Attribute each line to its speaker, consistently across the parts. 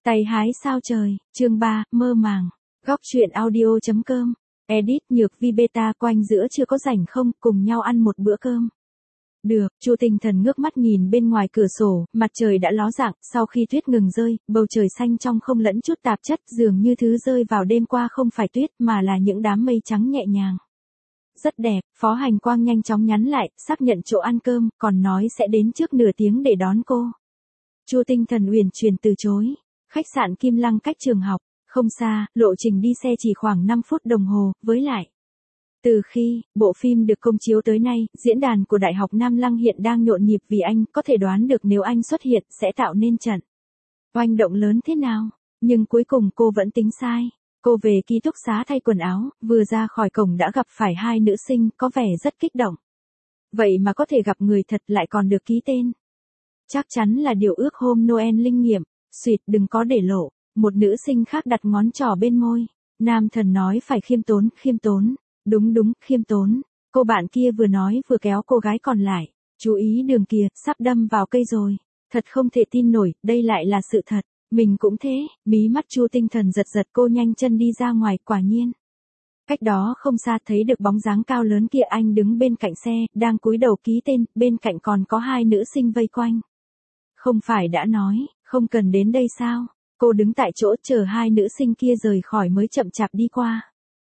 Speaker 1: Tay hái sao trời, chương 3, mơ màng. Góc truyện audio.com. Edit Nhược Vi beta quanh giữa chưa có rảnh không, cùng nhau ăn một bữa cơm. Được, Chu Tinh Thần ngước mắt nhìn bên ngoài cửa sổ, mặt trời đã ló dạng, sau khi tuyết ngừng rơi, bầu trời xanh trong không lẫn chút tạp chất, dường như thứ rơi vào đêm qua không phải tuyết mà là những đám mây trắng nhẹ nhàng. Rất đẹp, Phó Hành Quang nhanh chóng nhắn lại, xác nhận chỗ ăn cơm, còn nói sẽ đến trước nửa tiếng để đón cô. Chu Tinh Thần uyển chuyển từ chối. Khách sạn Kim Lăng cách trường học, không xa, lộ trình đi xe chỉ khoảng 5 phút đồng hồ, với lại. Từ khi, bộ phim được công chiếu tới nay, diễn đàn của Đại học Nam Lăng hiện đang nhộn nhịp vì anh, có thể đoán được nếu anh xuất hiện, sẽ tạo nên trận oanh động lớn thế nào. Nhưng cuối cùng cô vẫn tính sai. Cô về ký túc xá thay quần áo, vừa ra khỏi cổng đã gặp phải hai nữ sinh, có vẻ rất kích động. Vậy mà có thể gặp người thật lại còn được ký tên. Chắc chắn là điều ước hôm Noel linh nghiệm. Xuyệt, đừng có để lộ. Một nữ sinh khác đặt ngón trỏ bên môi. Nam thần nói phải khiêm tốn, khiêm tốn. Đúng, khiêm tốn. Cô bạn kia vừa nói vừa kéo cô gái còn lại. Chú ý đường kìa, sắp đâm vào cây rồi. Thật không thể tin nổi, đây lại là sự thật. Mình cũng thế, mí mắt Chu Tinh Thần giật giật, cô nhanh chân đi ra ngoài, quả nhiên. Cách đó không xa thấy được bóng dáng cao lớn kia, anh đứng bên cạnh xe, đang cúi đầu ký tên, bên cạnh còn có hai nữ sinh vây quanh. Không phải đã nói, không cần đến đây sao? Cô đứng tại chỗ chờ hai nữ sinh kia rời khỏi mới chậm chạp đi qua.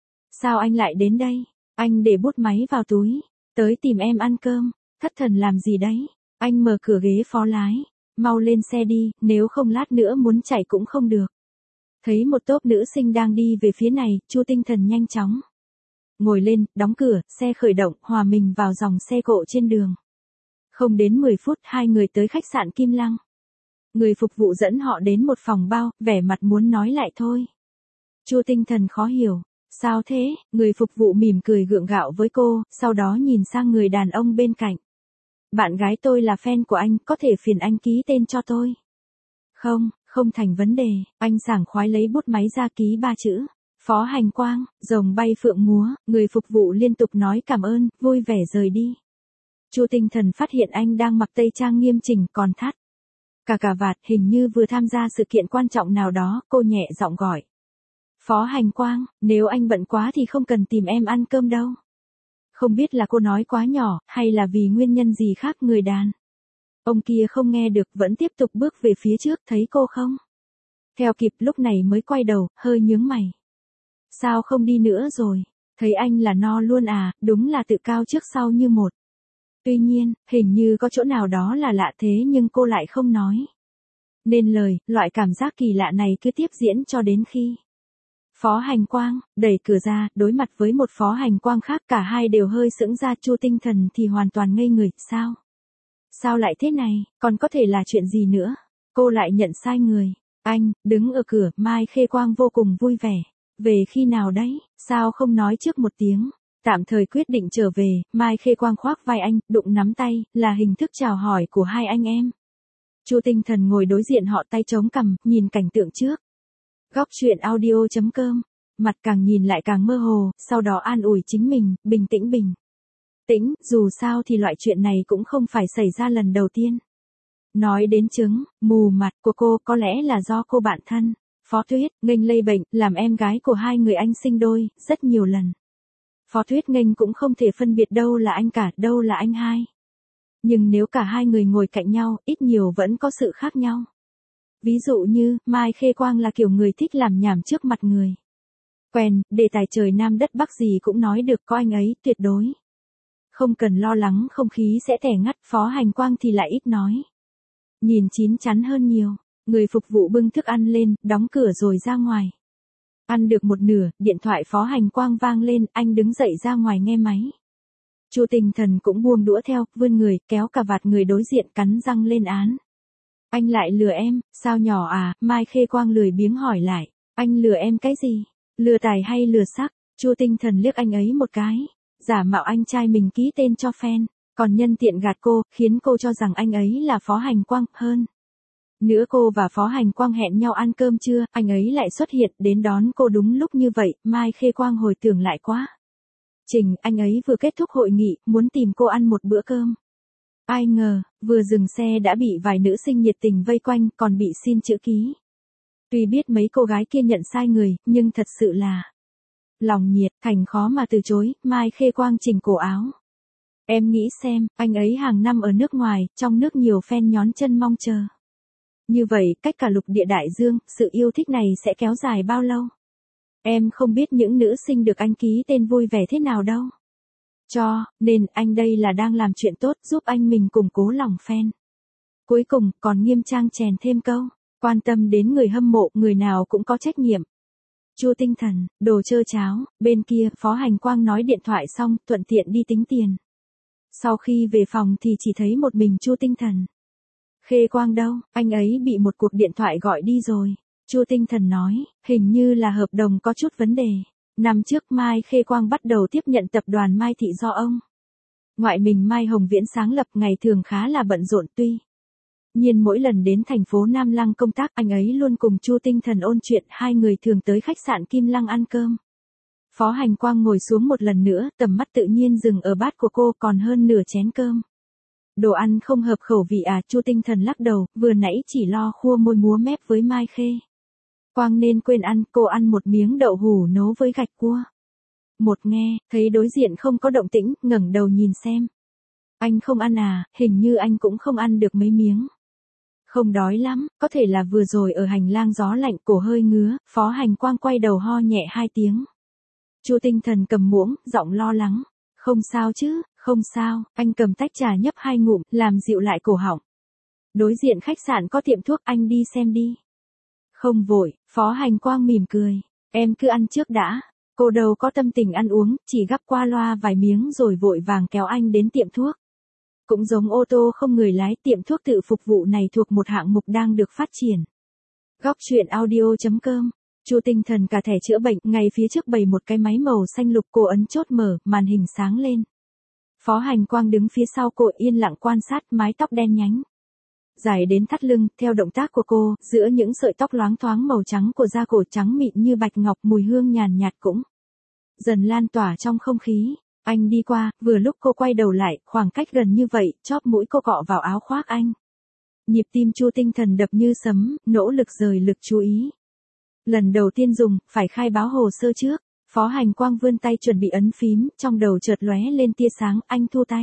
Speaker 1: Sao anh lại đến đây? Anh để bút máy vào túi. Tới tìm em ăn cơm. Thất thần làm gì đấy? Anh mở cửa ghế phó lái. Mau lên xe đi, nếu không lát nữa muốn chạy cũng không được. Thấy một tốp nữ sinh đang đi về phía này, Chu Tinh Thần nhanh chóng ngồi lên, đóng cửa, xe khởi động, hòa mình vào dòng xe cộ trên đường. Không đến 10 phút hai người tới khách sạn Kim Lăng. Người phục vụ dẫn họ đến một phòng bao, vẻ mặt muốn nói lại thôi. Chu Tinh Thần khó hiểu. Sao thế? Người phục vụ mỉm cười gượng gạo với cô, sau đó nhìn sang người đàn ông bên cạnh. Bạn gái tôi là fan của anh, có thể phiền anh ký tên cho tôi. Không thành vấn đề, anh sảng khoái lấy bút máy ra ký 3 chữ. Phó Hành Quang, rồng bay phượng múa, người phục vụ liên tục nói cảm ơn, vui vẻ rời đi. Chu Tinh Thần phát hiện anh đang mặc tây trang nghiêm chỉnh còn thắt cà vạt, hình như vừa tham gia sự kiện quan trọng nào đó, cô nhẹ giọng gọi. Phó Hành Quang, nếu anh bận quá thì không cần tìm em ăn cơm đâu. Không biết là cô nói quá nhỏ, hay là vì nguyên nhân gì khác người đàn ông kia không nghe được, vẫn tiếp tục bước về phía trước, thấy cô không theo kịp, lúc này mới quay đầu, hơi nhướng mày. Sao không đi nữa rồi? Thấy anh là no luôn à, đúng là tự cao trước sau như một. Tuy nhiên, hình như có chỗ nào đó là lạ thế nhưng cô lại không nói nên lời, loại cảm giác kỳ lạ này cứ tiếp diễn cho đến khi Phó Hành Quang đẩy cửa ra, đối mặt với một Phó Hành Quang khác, cả hai đều hơi sững ra. Chu Tinh Thần thì hoàn toàn ngây người. Sao lại thế này, còn có thể là chuyện gì nữa? Cô lại nhận sai người. Anh đứng ở cửa, Mai Khê Quang vô cùng vui vẻ. Về khi nào đấy, sao không nói trước một tiếng? Tạm thời quyết định trở về. Mai Khê Quang khoác vai anh, đụng nắm tay, là hình thức chào hỏi của hai anh em. Chu Tinh Thần ngồi đối diện họ, tay chống cằm, nhìn cảnh tượng trước. Góc truyện audio.com. Mặt càng nhìn lại càng mơ hồ, sau đó an ủi chính mình, bình tĩnh, dù sao thì loại chuyện này cũng không phải xảy ra lần đầu tiên. Nói đến chứng mù mặt của cô, có lẽ là do cô bạn thân Phó Tuyết Nghênh lây bệnh, làm em gái của hai người anh sinh đôi, rất nhiều lần. Phó Tuyết Nghênh cũng không thể phân biệt đâu là anh cả, đâu là anh hai. Nhưng nếu cả hai người ngồi cạnh nhau, ít nhiều vẫn có sự khác nhau. Ví dụ như, Mai Khê Quang là kiểu người thích làm nhảm trước mặt người quen, đề tài trời Nam đất Bắc gì cũng nói được, có anh ấy, tuyệt đối không cần lo lắng không khí sẽ tẻ ngắt. Phó Hành Quang thì lại ít nói, nhìn chín chắn hơn nhiều. Người phục vụ bưng thức ăn lên, đóng cửa rồi ra ngoài. Ăn được một nửa, điện thoại Phó Hành Quang vang lên, anh đứng dậy ra ngoài nghe máy. Chu Tinh Thần cũng buông đũa theo, vươn người, kéo cà vạt người đối diện, cắn răng lên án. Anh lại lừa em, sao nhỏ à? Mai Khê Quang lười biếng hỏi lại. Anh lừa em cái gì? Lừa tài hay lừa sắc? Chu Tinh Thần liếc anh ấy một cái. Giả mạo anh trai mình ký tên cho fan, còn nhân tiện gạt cô, khiến cô cho rằng anh ấy là Phó Hành Quang. Hơn nữa cô và Phó Hành Quang hẹn nhau ăn cơm trưa, anh ấy lại xuất hiện đến đón cô đúng lúc như vậy. Mai Khê Quang hồi tưởng lại quá trình, anh ấy vừa kết thúc hội nghị, muốn tìm cô ăn một bữa cơm. Ai ngờ, vừa dừng xe đã bị vài nữ sinh nhiệt tình vây quanh, còn bị xin chữ ký. Tuy biết mấy cô gái kia nhận sai người, nhưng thật sự là lòng nhiệt, Thành khó mà từ chối. Mai Khê Quang chỉnh cổ áo. Em nghĩ xem, anh ấy hàng năm ở nước ngoài, trong nước nhiều fan nhón chân mong chờ. Như vậy, cách cả lục địa đại dương, sự yêu thích này sẽ kéo dài bao lâu? Em không biết những nữ sinh được anh ký tên vui vẻ thế nào đâu. Nên anh đây là đang làm chuyện tốt giúp anh mình củng cố lòng fan. Cuối cùng, còn nghiêm trang chèn thêm câu. Quan tâm đến người hâm mộ, người nào cũng có trách nhiệm. Chu Tinh Thần, đồ trơ cháo. Bên kia, Phó Hành Quang nói điện thoại xong, thuận tiện đi tính tiền. Sau khi về phòng thì chỉ thấy một mình Chu Tinh Thần. Khê Quang đâu, anh ấy bị một cuộc điện thoại gọi đi rồi. Chu Tinh Thần nói, hình như là hợp đồng có chút vấn đề. Năm trước Mai Khê Quang bắt đầu tiếp nhận tập đoàn Mai Thị do ông ngoại mình Mai Hồng Viễn sáng lập, ngày thường khá là bận rộn, tuy nhiên mỗi lần đến thành phố Nam Lăng công tác anh ấy luôn cùng Chu Tinh Thần ôn chuyện, hai người thường tới khách sạn Kim Lăng ăn cơm. Phó Hành Quang ngồi xuống một lần nữa, tầm mắt tự nhiên dừng ở bát của cô, còn hơn nửa chén cơm. Đồ ăn không hợp khẩu vị à? Chu Tinh Thần lắc đầu, vừa nãy chỉ lo khua môi múa mép với Mai Khê Quang nên quên ăn, cô ăn một miếng đậu hủ nấu với gạch cua. Một nghe, thấy đối diện không có động tĩnh, ngẩng đầu nhìn xem. Anh không ăn à? Hình như anh cũng không ăn được mấy miếng. Không đói lắm, có thể là vừa rồi ở hành lang gió lạnh, cổ hơi ngứa. Phó Hành Quang quay đầu ho nhẹ 2 tiếng. Chu Tinh Thần cầm muỗng, giọng lo lắng. Không sao chứ, không sao. Anh cầm tách trà nhấp 2 ngụm, làm dịu lại cổ họng. Đối diện khách sạn có tiệm thuốc, anh đi xem đi. Không vội, Phó Hành Quang mỉm cười. Em cứ ăn trước đã. Cô đâu có tâm tình ăn uống, chỉ gắp qua loa vài miếng rồi vội vàng kéo anh đến tiệm thuốc. Cũng giống ô tô không người lái, tiệm thuốc tự phục vụ này thuộc một hạng mục đang được phát triển. Góc truyện audio.com. Chu Tinh Thần cả thẻ chữa bệnh, ngay phía trước bày một cái máy màu xanh lục, cô ấn chốt mở, màn hình sáng lên. Phó Hành Quang đứng phía sau cô yên lặng quan sát, mái tóc đen nhánh dài đến thắt lưng, theo động tác của cô, giữa những sợi tóc loáng thoáng màu trắng của da cổ trắng mịn như bạch ngọc, mùi hương nhàn nhạt cũng dần lan tỏa trong không khí. Anh đi qua, vừa lúc cô quay đầu lại, khoảng cách gần như vậy, chóp mũi cô cọ vào áo khoác anh. Nhịp tim Chu Tinh Thần đập như sấm, nỗ lực rời lực chú ý. Lần đầu tiên dùng, phải khai báo hồ sơ trước. Phó Hành Quang vươn tay chuẩn bị ấn phím, trong đầu chợt lóe lên tia sáng, anh thu tay.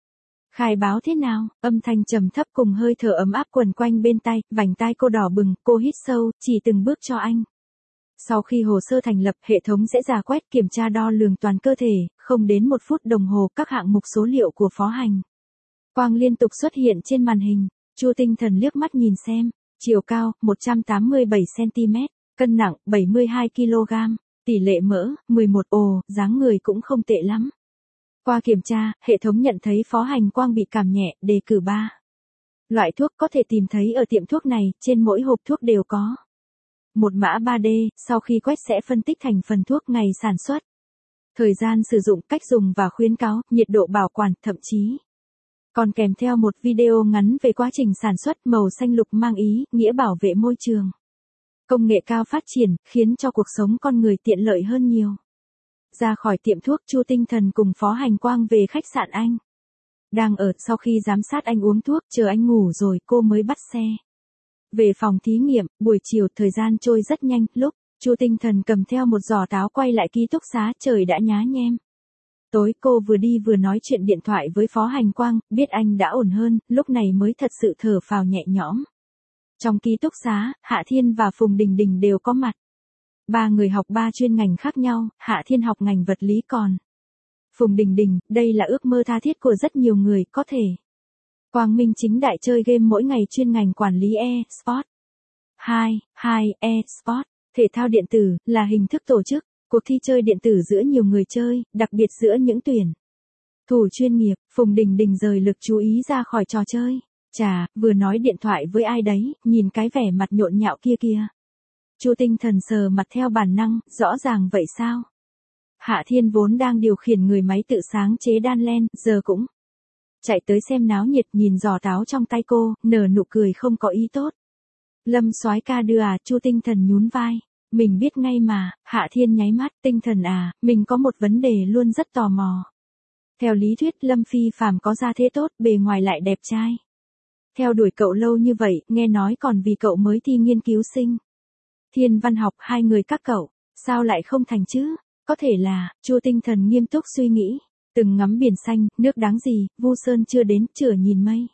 Speaker 1: Khai báo thế nào? Âm thanh trầm thấp cùng hơi thở ấm áp quần quanh bên tai, vành tai cô đỏ bừng, cô hít sâu, chỉ từng bước cho anh. Sau khi hồ sơ thành lập, hệ thống sẽ rà quét kiểm tra đo lường toàn cơ thể, không đến 1 phút đồng hồ, các hạng mục số liệu của Phó Hành Quang liên tục xuất hiện trên màn hình. Chu Tinh Thần liếc mắt nhìn xem, chiều cao 187 cm, cân nặng 72 kg, tỷ lệ mỡ 11, dáng người cũng không tệ lắm. Qua kiểm tra, hệ thống nhận thấy Phó Hành Quang bị cảm nhẹ, đề cử 3 loại thuốc có thể tìm thấy ở tiệm thuốc này, trên mỗi hộp thuốc đều có một mã 3D, sau khi quét sẽ phân tích thành phần thuốc, ngày sản xuất, thời gian sử dụng, cách dùng và khuyến cáo, nhiệt độ bảo quản, thậm chí còn kèm theo một video ngắn về quá trình sản xuất. Màu xanh lục mang ý nghĩa bảo vệ môi trường. Công nghệ cao phát triển, khiến cho cuộc sống con người tiện lợi hơn nhiều. Ra khỏi tiệm thuốc, Chu Tinh Thần cùng Phó Hành Quang về khách sạn anh đang ở. Sau khi giám sát anh uống thuốc, chờ anh ngủ rồi, cô mới bắt xe về phòng thí nghiệm. Buổi chiều, thời gian trôi rất nhanh, lúc Chu Tinh Thần cầm theo một giỏ táo quay lại ký túc xá, trời đã nhá nhem tối. Cô vừa đi vừa nói chuyện điện thoại với Phó Hành Quang, biết anh đã ổn hơn, lúc này mới thật sự thở phào nhẹ nhõm. Trong ký túc xá, Hạ Thiên và Phùng Đình Đình đều có mặt. 3 người học 3 chuyên ngành khác nhau, Hạ Thiên học ngành vật lý, còn Phùng Đình Đình, đây là ước mơ tha thiết của rất nhiều người, có thể quang minh chính đại chơi game mỗi ngày, chuyên ngành quản lý e-sport. E-sport, thể thao điện tử, là hình thức tổ chức cuộc thi chơi điện tử giữa nhiều người chơi, đặc biệt giữa những tuyển thủ chuyên nghiệp. Phùng Đình Đình rời lực chú ý ra khỏi trò chơi. Chà, vừa nói điện thoại với ai đấy, nhìn cái vẻ mặt nhộn nhạo kia kìa. Chu Tinh Thần sờ mặt theo bản năng, rõ ràng vậy sao? Hạ Thiên vốn đang điều khiển người máy tự sáng chế đan len, giờ cũng chạy tới xem náo nhiệt, nhìn giỏ táo trong tay cô, nở nụ cười không có ý tốt. Lâm soái ca đưa à? Chu Tinh Thần nhún vai. Mình biết ngay mà. Hạ Thiên nháy mắt. Tinh Thần à, mình có một vấn đề luôn rất tò mò. Theo lý thuyết, Lâm Phi Phàm có gia thế tốt, bề ngoài lại đẹp trai. Theo đuổi cậu lâu như vậy, nghe nói còn vì cậu mới thi nghiên cứu sinh. Thiên văn học hai người các cậu, sao lại không thành chứ? Có thể là, Chu Tinh Thần nghiêm túc suy nghĩ, từng ngắm biển xanh, nước đáng gì, Vu Sơn chưa đến, chửa nhìn mây.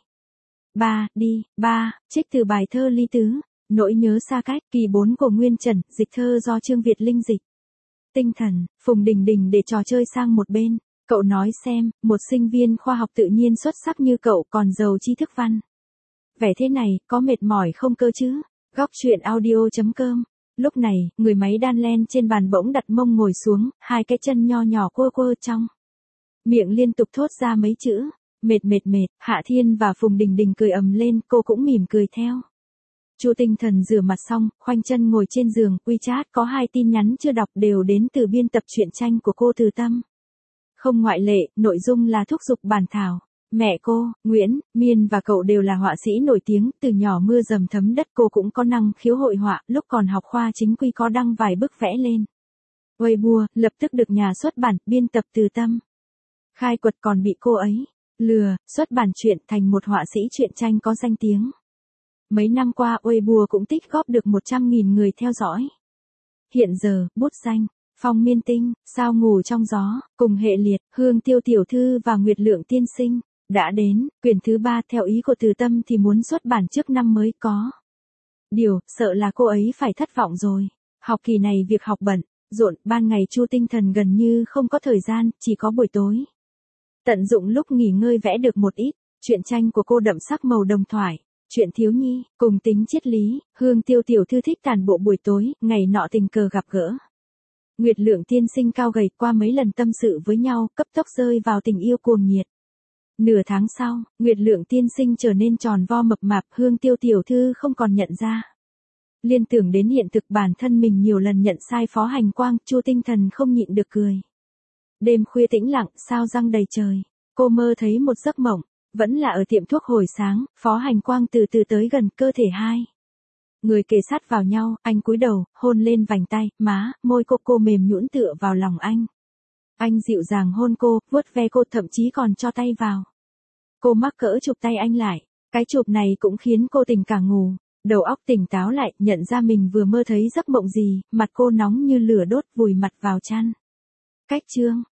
Speaker 1: Ba, trích từ bài thơ Ly Tứ, Nỗi nhớ xa cách, kỳ 4 của Nguyên Trần, dịch thơ do Trương Việt Linh dịch. Tinh Thần, Phùng Đình Đình để trò chơi sang một bên, cậu nói xem, một sinh viên khoa học tự nhiên xuất sắc như cậu còn giàu tri thức văn. Vẻ thế này, có mệt mỏi không cơ chứ? Góc truyện audio.com. Lúc này, người máy đan len trên bàn bỗng đặt mông ngồi xuống, hai cái chân nho nhỏ quơ quơ trong miệng liên tục thốt ra mấy chữ. Mệt. Hạ Thiên và Phùng Đình Đình cười ầm lên, cô cũng mỉm cười theo. Chu Tinh Thần rửa mặt xong, khoanh chân ngồi trên giường, WeChat có 2 tin nhắn chưa đọc đều đến từ biên tập truyện tranh của cô Từ Tâm. Không ngoại lệ, nội dung là thúc giục bản thảo. Mẹ cô, Nguyễn, Miên và cậu đều là họa sĩ nổi tiếng, từ nhỏ mưa dầm thấm đất cô cũng có năng khiếu hội họa, lúc còn học khoa chính quy có đăng vài bức vẽ lên Weibo, lập tức được nhà xuất bản, biên tập Từ Tâm khai quật, còn bị cô ấy lừa, xuất bản truyện thành một họa sĩ truyện tranh có danh tiếng. Mấy năm qua Weibo cũng tích góp được 100.000 người theo dõi. Hiện giờ, bút danh, Phong Miên Tinh, Sao Ngủ Trong Gió, cùng hệ liệt, Hương Tiêu Tiểu Thư và Nguyệt Lượng Tiên Sinh, đã đến, quyển thứ 3 theo ý của Từ Tâm thì muốn xuất bản trước năm mới có. Điều, sợ là cô ấy phải thất vọng rồi. Học kỳ này việc học bận, rộn, ban ngày Chu Tinh Thần gần như không có thời gian, chỉ có buổi tối. Tận dụng lúc nghỉ ngơi vẽ được một ít, truyện tranh của cô đậm sắc màu đồng thoại. Chuyện thiếu nhi, cùng tính triết lý, Hương Tiêu Tiểu Thư thích tản bộ buổi tối, ngày nọ tình cờ gặp gỡ. Nguyệt Lượng Tiên Sinh cao gầy, qua mấy lần tâm sự với nhau, cấp tốc rơi vào tình yêu cuồng nhiệt. Nửa tháng sau, Nguyệt Lượng Tiên Sinh trở nên tròn vo mập mạp, Hương Tiêu Tiểu Thư không còn nhận ra. Liên tưởng đến hiện thực bản thân mình nhiều lần nhận sai Phó Hành Quang, Chu Tinh Thần không nhịn được cười. Đêm khuya tĩnh lặng, sao răng đầy trời, cô mơ thấy một giấc mộng. Vẫn là ở tiệm thuốc hồi sáng, Phó Hành Quang từ từ tới gần cơ thể hai người kề sát vào nhau, anh cúi đầu, hôn lên vành tay, má, môi cô mềm nhũn tựa vào lòng anh. Anh dịu dàng hôn cô, vuốt ve cô, thậm chí còn cho tay vào. Cô mắc cỡ chụp tay anh lại, cái chụp này cũng khiến cô tỉnh cả ngủ, đầu óc tỉnh táo lại, nhận ra mình vừa mơ thấy giấc mộng gì, mặt cô nóng như lửa đốt, vùi mặt vào chăn. Cách chương